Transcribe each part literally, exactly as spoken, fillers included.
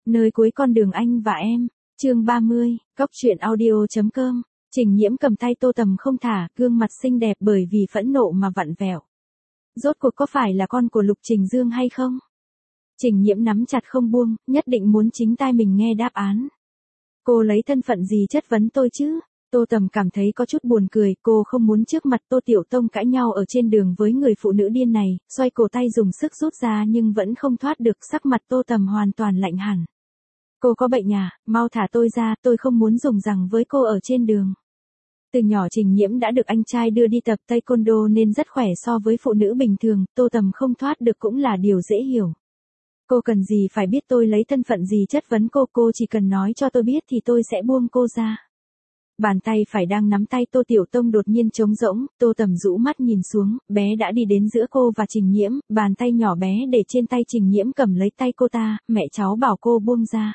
Nơi cuối con đường anh và em, chương ba mươi, Cóc truyện audio.com. Trình Nhiễm cầm tay Tô Tầm không thả, gương mặt xinh đẹp bởi vì phẫn nộ mà vặn vẹo. Rốt cuộc có phải là con của Lục Trình Dương hay không? Trình Nhiễm nắm chặt không buông, nhất định muốn chính tai mình nghe đáp án. Cô lấy thân phận gì chất vấn tôi chứ? Tô Tầm cảm thấy có chút buồn cười, cô không muốn trước mặt Tô Tiểu Tông cãi nhau ở trên đường với người phụ nữ điên này, xoay cổ tay dùng sức rút ra nhưng vẫn không thoát được, sắc mặt Tô Tầm hoàn toàn lạnh hẳn. Cô có bệnh à, mau thả tôi ra, tôi không muốn dùng rằng với cô ở trên đường. Từ nhỏ Trình Nhiễm đã được anh trai đưa đi tập taekwondo nên rất khỏe so với phụ nữ bình thường, Tô Tầm không thoát được cũng là điều dễ hiểu. Cô cần gì phải biết tôi lấy thân phận gì chất vấn cô, cô chỉ cần nói cho tôi biết thì tôi sẽ buông cô ra. Bàn tay phải đang nắm tay Tô Tiểu Tông đột nhiên trống rỗng, Tô Tầm rũ mắt nhìn xuống, bé đã đi đến giữa cô và Trình Nhiễm, bàn tay nhỏ bé để trên tay Trình Nhiễm cầm lấy tay cô ta, mẹ cháu bảo cô buông ra.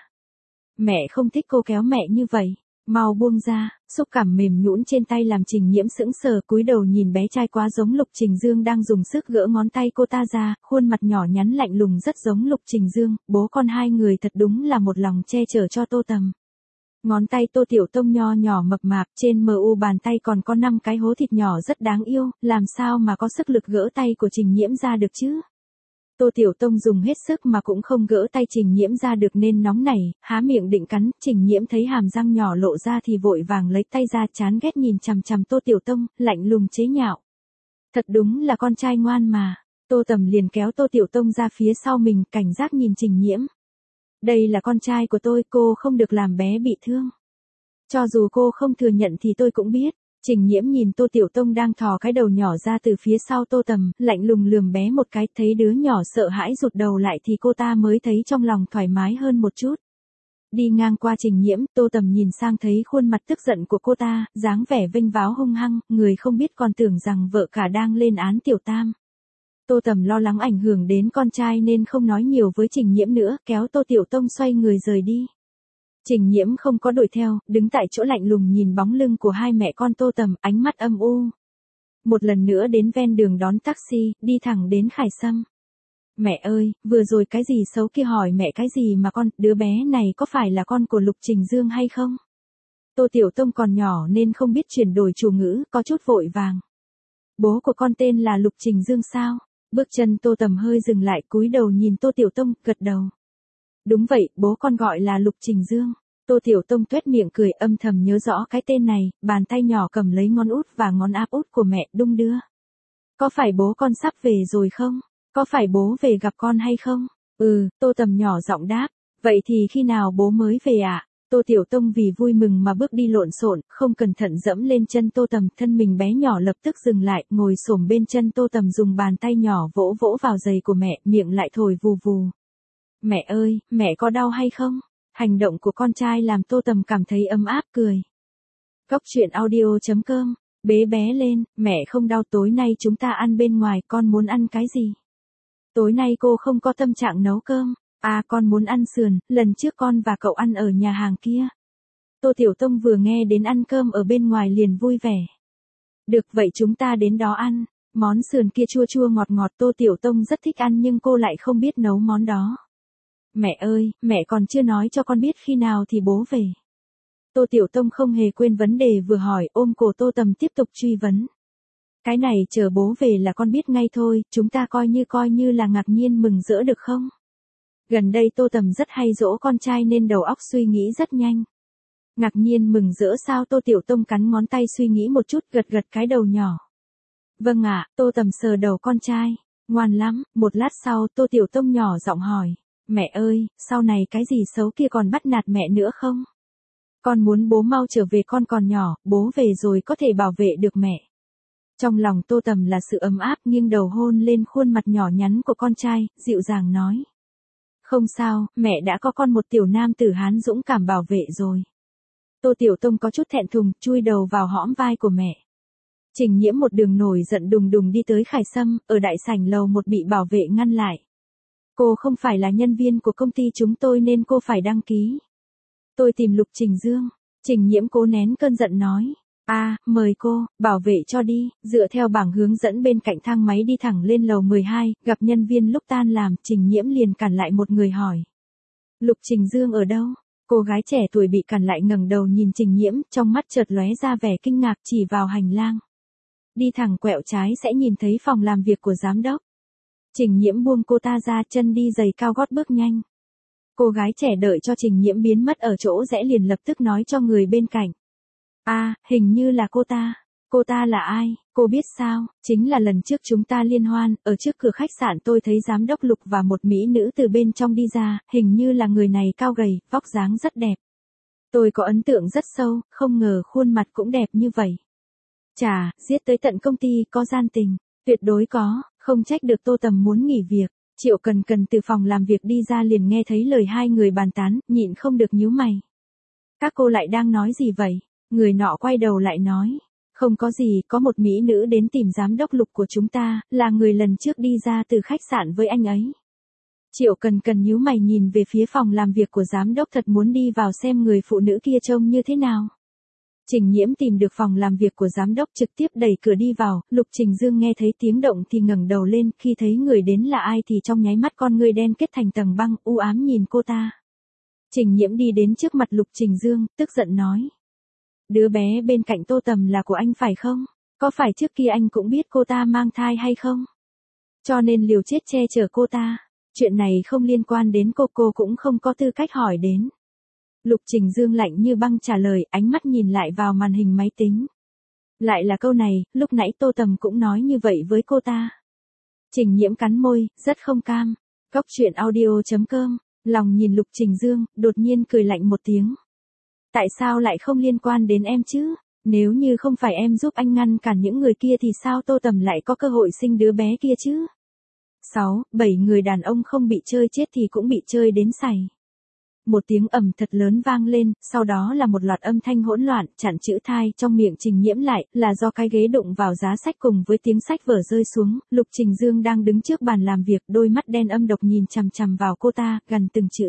Mẹ không thích cô kéo mẹ như vậy, mau buông ra, xúc cảm mềm nhũn trên tay làm Trình Nhiễm sững sờ cúi đầu nhìn bé trai quá giống Lục Trình Dương đang dùng sức gỡ ngón tay cô ta ra, khuôn mặt nhỏ nhắn lạnh lùng rất giống Lục Trình Dương, bố con hai người thật đúng là một lòng che chở cho Tô Tầm. Ngón tay Tô Tiểu Tông nho nhỏ mập mạp, trên mờ u bàn tay còn có năm cái hố thịt nhỏ rất đáng yêu, làm sao mà có sức lực gỡ tay của Trình Nhiễm ra được chứ? Tô Tiểu Tông dùng hết sức mà cũng không gỡ tay Trình Nhiễm ra được nên nóng nảy, há miệng định cắn, Trình Nhiễm thấy hàm răng nhỏ lộ ra thì vội vàng lấy tay ra, chán ghét nhìn chằm chằm Tô Tiểu Tông, lạnh lùng chế nhạo. Thật đúng là con trai ngoan mà. Tô Tầm liền kéo Tô Tiểu Tông ra phía sau mình, cảnh giác nhìn Trình Nhiễm. Đây là con trai của tôi, cô không được làm bé bị thương. Cho dù cô không thừa nhận thì tôi cũng biết. Trình Nhiễm nhìn Tô Tiểu Tông đang thò cái đầu nhỏ ra từ phía sau Tô Tầm, lạnh lùng lườm bé một cái, thấy đứa nhỏ sợ hãi rụt đầu lại thì cô ta mới thấy trong lòng thoải mái hơn một chút. Đi ngang qua Trình Nhiễm, Tô Tầm nhìn sang thấy khuôn mặt tức giận của cô ta, dáng vẻ vênh váo hung hăng, người không biết còn tưởng rằng vợ cả đang lên án tiểu tam. Tô Tầm lo lắng ảnh hưởng đến con trai nên không nói nhiều với Trình Nhiễm nữa, kéo Tô Tiểu Tông xoay người rời đi. Trình Nhiễm không có đuổi theo, đứng tại chỗ lạnh lùng nhìn bóng lưng của hai mẹ con Tô Tầm, ánh mắt âm u. Một lần nữa đến ven đường đón taxi, đi thẳng đến Khải Sâm. Mẹ ơi, vừa rồi cái gì xấu kia hỏi mẹ cái gì mà con, đứa bé này có phải là con của Lục Trình Dương hay không? Tô Tiểu Tông còn nhỏ nên không biết chuyển đổi chủ ngữ, có chút vội vàng. Bố của con tên là Lục Trình Dương sao? Bước chân Tô Tầm hơi dừng lại, cúi đầu nhìn Tô Tiểu Tông, gật đầu. Đúng vậy, bố con gọi là Lục Trình Dương. Tô Tiểu Tông tuét miệng cười, âm thầm nhớ rõ cái tên này, bàn tay nhỏ cầm lấy ngón út và ngón áp út của mẹ, đung đưa. Có phải bố con sắp về rồi không? Có phải bố về gặp con hay không? Ừ, Tô Tầm nhỏ giọng đáp. Vậy thì khi nào bố mới về ạ? À? Tô Tiểu Tông vì vui mừng mà bước đi lộn xộn, không cẩn thận dẫm lên chân Tô Tầm, thân mình bé nhỏ lập tức dừng lại, ngồi xổm bên chân Tô Tầm dùng bàn tay nhỏ vỗ vỗ vào giày của mẹ, miệng lại thổi vù vù. Mẹ ơi, mẹ có đau hay không? Hành động của con trai làm Tô Tầm cảm thấy ấm áp cười. Cóc truyện audio.com, bế bé lên, mẹ không đau, tối nay chúng ta ăn bên ngoài, con muốn ăn cái gì? Tối nay cô không có tâm trạng nấu cơm, à con muốn ăn sườn, lần trước con và cậu ăn ở nhà hàng kia. Tô Tiểu Tông vừa nghe đến ăn cơm ở bên ngoài liền vui vẻ. Được vậy chúng ta đến đó ăn, món sườn kia chua chua ngọt ngọt Tô Tiểu Tông rất thích ăn nhưng cô lại không biết nấu món đó. Mẹ ơi, mẹ còn chưa nói cho con biết khi nào thì bố về. Tô Tiểu Tông không hề quên vấn đề vừa hỏi, ôm cổ Tô Tầm tiếp tục truy vấn. Cái này chờ bố về là con biết ngay thôi, chúng ta coi như coi như là ngạc nhiên mừng rỡ được không? Gần đây Tô Tầm rất hay dỗ con trai nên đầu óc suy nghĩ rất nhanh. Ngạc nhiên mừng rỡ sao? Tô Tiểu Tông cắn ngón tay suy nghĩ một chút, gật gật cái đầu nhỏ. Vâng ạ, Tô Tầm sờ đầu con trai. Ngoan lắm, một lát sau Tô Tiểu Tông nhỏ giọng hỏi. Mẹ ơi, sau này cái gì xấu kia còn bắt nạt mẹ nữa không? Con muốn bố mau trở về, con còn nhỏ, bố về rồi có thể bảo vệ được mẹ. Trong lòng Tô Tầm là sự ấm áp, nghiêng đầu hôn lên khuôn mặt nhỏ nhắn của con trai, dịu dàng nói. Không sao, mẹ đã có con một tiểu nam tử Hán dũng cảm bảo vệ rồi. Tô Tiểu Tông có chút thẹn thùng, chui đầu vào hõm vai của mẹ. Trình Nhiễm một đường nổi giận đùng đùng đi tới Khải Sâm, ở đại sảnh lầu một bị bảo vệ ngăn lại. Cô không phải là nhân viên của công ty chúng tôi nên cô phải đăng ký. Tôi tìm Lục Trình Dương. Trình Nhiễm cố nén cơn giận nói. A, à, mời cô, bảo vệ cho đi, dựa theo bảng hướng dẫn bên cạnh thang máy đi thẳng lên lầu mười hai, gặp nhân viên lúc tan làm, Trình Nhiễm liền cản lại một người hỏi. Lục Trình Dương ở đâu? Cô gái trẻ tuổi bị cản lại ngẩng đầu nhìn Trình Nhiễm, trong mắt chợt lóe ra vẻ kinh ngạc, chỉ vào hành lang. Đi thẳng quẹo trái sẽ nhìn thấy phòng làm việc của giám đốc. Trình Nhiễm buông cô ta ra, chân đi giày cao gót bước nhanh. Cô gái trẻ đợi cho Trình Nhiễm biến mất ở chỗ rẽ liền lập tức nói cho người bên cạnh. À, hình như là cô ta. Cô ta là ai? Cô biết sao? Chính là lần trước chúng ta liên hoan, ở trước cửa khách sạn tôi thấy giám đốc Lục và một mỹ nữ từ bên trong đi ra, hình như là người này cao gầy, vóc dáng rất đẹp. Tôi có ấn tượng rất sâu, không ngờ khuôn mặt cũng đẹp như vậy. Chà, giết tới tận công ty, có gian tình. Tuyệt đối có, không trách được Tô Tầm muốn nghỉ việc. Triệu Cần Cần từ phòng làm việc đi ra liền nghe thấy lời hai người bàn tán, nhịn không được nhíu mày. Các cô lại đang nói gì vậy? Người nọ quay đầu lại nói. Không có gì, có một mỹ nữ đến tìm giám đốc Lục của chúng ta, là người lần trước đi ra từ khách sạn với anh ấy. Triệu Cần Cần nhíu mày nhìn về phía phòng làm việc của giám đốc, thật muốn đi vào xem người phụ nữ kia trông như thế nào. Trình Nhiễm tìm được phòng làm việc của giám đốc, trực tiếp đẩy cửa đi vào. Lục Trình Dương nghe thấy tiếng động thì ngẩng đầu lên, khi thấy người đến là ai thì trong nháy mắt con ngươi đen kết thành tầng băng, u ám nhìn cô ta. Trình Nhiễm đi đến trước mặt Lục Trình Dương, tức giận nói. Đứa bé bên cạnh Tô Tầm là của anh phải không? Có phải trước kia anh cũng biết cô ta mang thai hay không? Cho nên liều chết che chở cô ta. Chuyện này không liên quan đến cô, cô cũng không có tư cách hỏi đến. Lục Trình Dương lạnh như băng trả lời, ánh mắt nhìn lại vào màn hình máy tính. Lại là câu này, lúc nãy Tô Tầm cũng nói như vậy với cô ta. Trình Nhiễm cắn môi, rất không cam. Cóc truyện audio chấm com, lòng nhìn Lục Trình Dương, đột nhiên cười lạnh một tiếng. Tại sao lại không liên quan đến em chứ? Nếu như không phải em giúp anh ngăn cản những người kia thì sao Tô Tầm lại có cơ hội sinh đứa bé kia chứ? sáu, bảy người đàn ông không bị chơi chết thì cũng bị chơi đến sảy. Một tiếng ầm thật lớn vang lên, sau đó là một loạt âm thanh hỗn loạn, chặn chữ thai trong miệng Trình Nhiễm lại, là do cái ghế đụng vào giá sách cùng với tiếng sách vở rơi xuống. Lục Trình Dương đang đứng trước bàn làm việc, đôi mắt đen âm độc nhìn chằm chằm vào cô ta, gần từng chữ.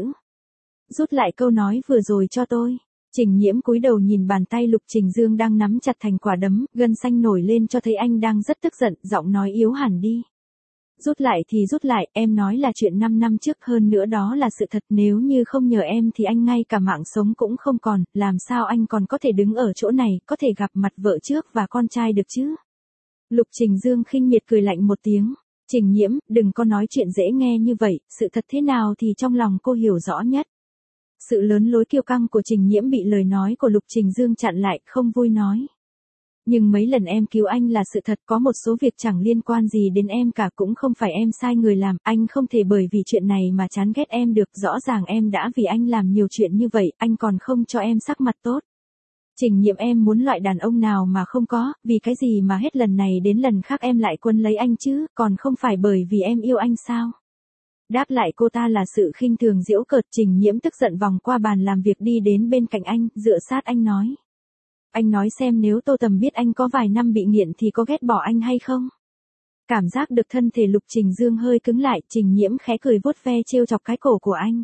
Rút lại câu nói vừa rồi cho tôi. Trình Nhiễm cúi đầu nhìn bàn tay Lục Trình Dương đang nắm chặt thành quả đấm, gân xanh nổi lên cho thấy anh đang rất tức giận, giọng nói yếu hẳn đi. Rút lại thì rút lại, em nói là chuyện năm năm trước, hơn nữa đó là sự thật, nếu như không nhờ em thì anh ngay cả mạng sống cũng không còn, làm sao anh còn có thể đứng ở chỗ này, có thể gặp mặt vợ trước và con trai được chứ? Lục Trình Dương khinh miệt cười lạnh một tiếng. Trình Nhiễm, đừng có nói chuyện dễ nghe như vậy, sự thật thế nào thì trong lòng cô hiểu rõ nhất. Sự lớn lối kiêu căng của Trình Nhiễm bị lời nói của Lục Trình Dương chặn lại, không vui nói. Nhưng mấy lần em cứu anh là sự thật, có một số việc chẳng liên quan gì đến em cả, cũng không phải em sai người làm, anh không thể bởi vì chuyện này mà chán ghét em được, rõ ràng em đã vì anh làm nhiều chuyện như vậy, anh còn không cho em sắc mặt tốt. Trình Nhiễm, em muốn loại đàn ông nào mà không có, vì cái gì mà hết lần này đến lần khác em lại quân lấy anh chứ, còn không phải bởi vì em yêu anh sao? Đáp lại cô ta là sự khinh thường giễu cợt. Trình Nhiễm tức giận vòng qua bàn làm việc đi đến bên cạnh anh, dựa sát anh nói. Anh nói xem nếu Tô Tầm biết anh có vài năm bị nghiện thì có ghét bỏ anh hay không? Cảm giác được thân thể Lục Trình Dương hơi cứng lại, Trình Nhiễm khẽ cười vuốt ve trêu chọc cái cổ của anh.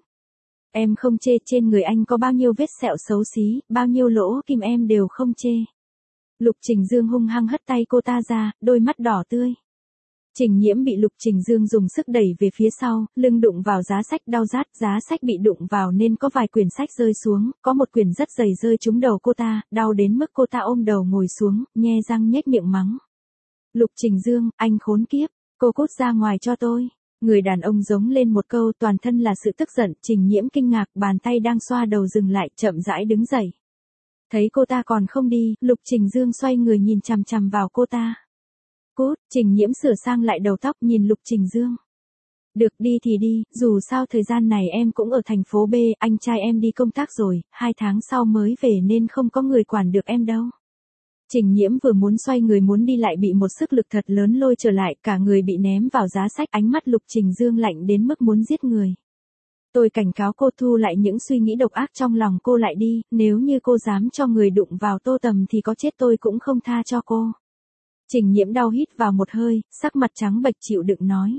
Em không chê, trên người anh có bao nhiêu vết sẹo xấu xí, bao nhiêu lỗ kim em đều không chê. Lục Trình Dương hung hăng hất tay cô ta ra, đôi mắt đỏ tươi. Trình Nhiễm bị Lục Trình Dương dùng sức đẩy về phía sau, lưng đụng vào giá sách đau rát, giá sách bị đụng vào nên có vài quyển sách rơi xuống, có một quyển rất dày rơi trúng đầu cô ta, đau đến mức cô ta ôm đầu ngồi xuống, nhe răng nhếch miệng mắng. Lục Trình Dương, anh khốn kiếp, cô cút ra ngoài cho tôi. Người đàn ông giống lên một câu, toàn thân là sự tức giận. Trình Nhiễm kinh ngạc, bàn tay đang xoa đầu dừng lại, chậm rãi đứng dậy. Thấy cô ta còn không đi, Lục Trình Dương xoay người nhìn chằm chằm vào cô ta. Cút, Trình Nhiễm sửa sang lại đầu tóc nhìn Lục Trình Dương. Được, đi thì đi, dù sao thời gian này em cũng ở thành phố B, anh trai em đi công tác rồi, hai tháng sau mới về nên không có người quản được em đâu. Trình Nhiễm vừa muốn xoay người muốn đi lại bị một sức lực thật lớn lôi trở lại, cả người bị ném vào giá sách, ánh mắt Lục Trình Dương lạnh đến mức muốn giết người. Tôi cảnh cáo cô thu lại những suy nghĩ độc ác trong lòng cô lại đi, nếu như cô dám cho người đụng vào Tô Tầm thì có chết tôi cũng không tha cho cô. Trình Nhiễm đau hít vào một hơi, sắc mặt trắng bệch chịu đựng nói.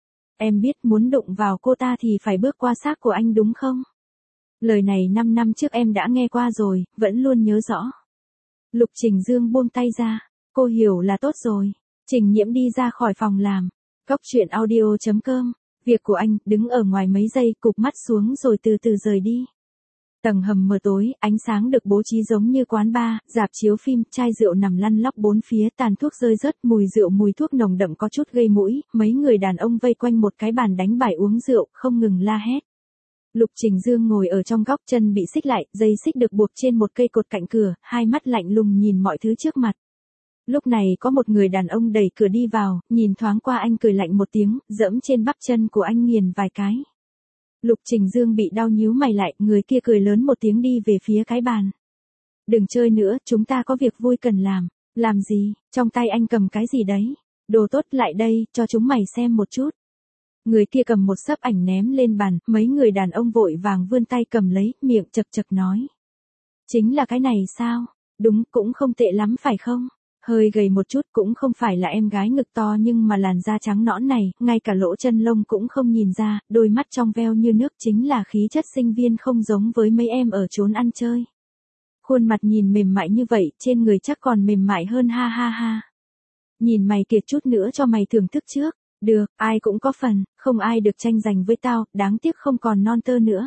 Em biết muốn đụng vào cô ta thì phải bước qua xác của anh đúng không? Lời này năm năm trước em đã nghe qua rồi, vẫn luôn nhớ rõ. Lục Trình Dương buông tay ra, cô hiểu là tốt rồi. Trình Nhiễm đi ra khỏi phòng làm. Cóc truyện audio chấm com Việc của anh, đứng ở ngoài mấy giây, cụp mắt xuống rồi từ từ rời đi. Tầng hầm mờ tối, ánh sáng được bố trí giống như quán bar, rạp chiếu phim, chai rượu nằm lăn lóc bốn phía, tàn thuốc rơi rớt, mùi rượu mùi thuốc nồng đậm có chút gây mũi, mấy người đàn ông vây quanh một cái bàn đánh bài uống rượu, không ngừng la hét. Lục Trình Dương ngồi ở trong góc, chân bị xích lại, dây xích được buộc trên một cây cột cạnh cửa, hai mắt lạnh lùng nhìn mọi thứ trước mặt. Lúc này có một người đàn ông đẩy cửa đi vào, nhìn thoáng qua anh cười lạnh một tiếng, giẫm trên bắp chân của anh nghiền vài cái. Lục Trình Dương bị đau nhíu mày lại, người kia cười lớn một tiếng đi về phía cái bàn. Đừng chơi nữa, chúng ta có việc vui cần làm. Làm gì, trong tay anh cầm cái gì đấy? Đồ tốt lại đây, cho chúng mày xem một chút. Người kia cầm một xấp ảnh ném lên bàn, mấy người đàn ông vội vàng vươn tay cầm lấy, miệng chật chật nói. Chính là cái này sao? Đúng, cũng không tệ lắm phải không? Hơi gầy một chút, cũng không phải là em gái ngực to nhưng mà làn da trắng nõn này, ngay cả lỗ chân lông cũng không nhìn ra, đôi mắt trong veo như nước chính là khí chất sinh viên không giống với mấy em ở chốn ăn chơi. Khuôn mặt nhìn mềm mại như vậy, trên người chắc còn mềm mại hơn ha ha ha. Nhìn mày kiệt chút nữa cho mày thưởng thức trước. Được, ai cũng có phần, không ai được tranh giành với tao, đáng tiếc không còn non tơ nữa.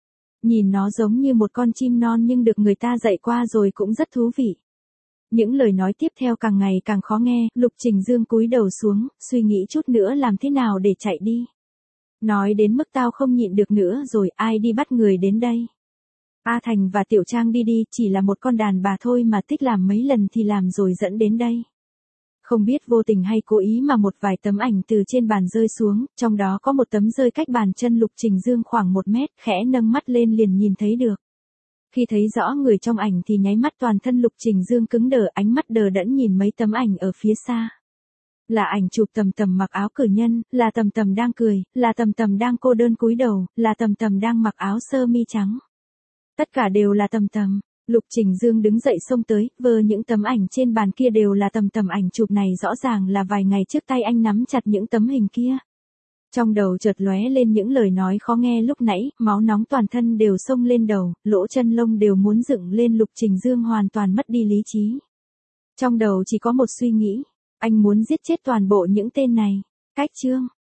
Nhìn nó giống như một con chim non nhưng được người ta dạy qua rồi cũng rất thú vị. Những lời nói tiếp theo càng ngày càng khó nghe, Lục Trình Dương cúi đầu xuống, suy nghĩ chút nữa làm thế nào để chạy đi. Nói đến mức tao không nhịn được nữa rồi, ai đi bắt người đến đây. A Thành và Tiểu Trang đi đi, chỉ là một con đàn bà thôi mà thích làm mấy lần thì làm rồi dẫn đến đây. Không biết vô tình hay cố ý mà một vài tấm ảnh từ trên bàn rơi xuống, trong đó có một tấm rơi cách bàn chân Lục Trình Dương khoảng một mét, khẽ nâng mắt lên liền nhìn thấy được. Khi thấy rõ người trong ảnh thì nháy mắt toàn thân Lục Trình Dương cứng đờ, ánh mắt đờ đẫn nhìn mấy tấm ảnh ở phía xa. Là ảnh chụp Tầm Tầm mặc áo cử nhân, là Tầm Tầm đang cười, là Tầm Tầm đang cô đơn cúi đầu, là Tầm Tầm đang mặc áo sơ mi trắng. Tất cả đều là Tầm Tầm. Lục Trình Dương đứng dậy xông tới, vơ những tấm ảnh trên bàn kia đều là Tầm Tầm, ảnh chụp này rõ ràng là vài ngày trước tay anh nắm chặt những tấm hình kia. Trong đầu chợt lóe lên những lời nói khó nghe lúc nãy, máu nóng toàn thân đều xông lên đầu, lỗ chân lông đều muốn dựng lên. Lục Trình Dương hoàn toàn mất đi lý trí. Trong đầu chỉ có một suy nghĩ, anh muốn giết chết toàn bộ những tên này. Cách chương